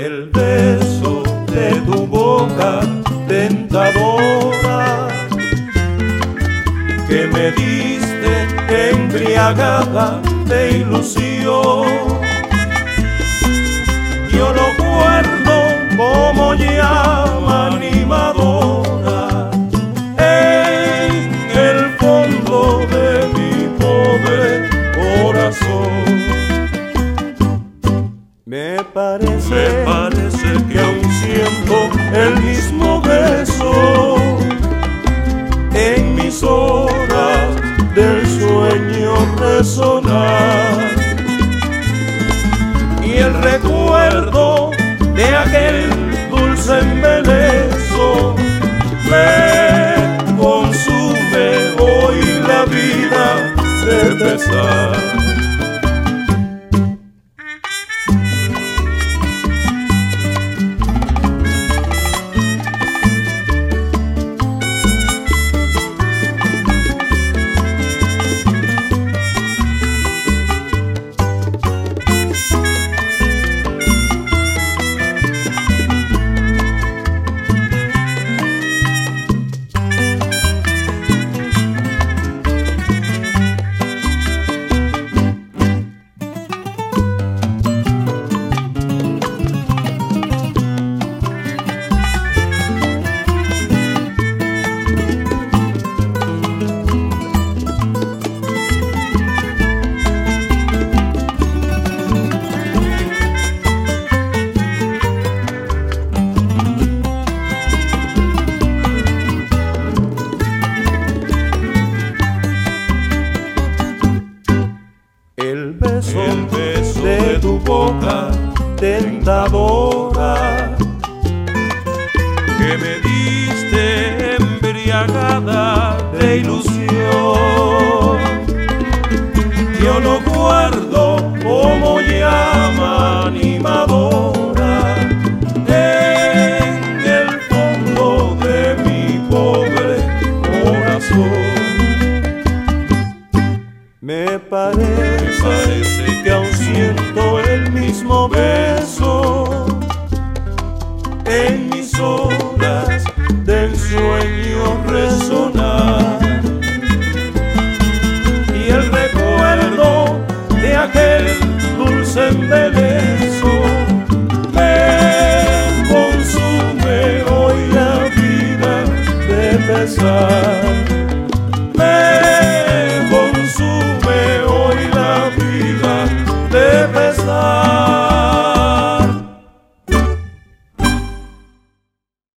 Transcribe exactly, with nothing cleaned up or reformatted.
el beso de tu boca tentadora que me diste embriagada de ilusión. Yo lo guardo como llama animadora en el fondo de mi pobre corazón. Me parece, me parece que aún siento el mismo beso en mis horas del sueño resonar, y el recuerdo de aquel dulce embeleso me consume hoy la vida de pesar. El beso, el beso de tu boca tentadora que me diste embriagada de ilusión, yo lo guardo como llama animadora en el fondo de mi pobre corazón. Me parece, me parece que aún siento el mismo beso en mis horas del sueño resonar, y el recuerdo de aquel dulce embeleso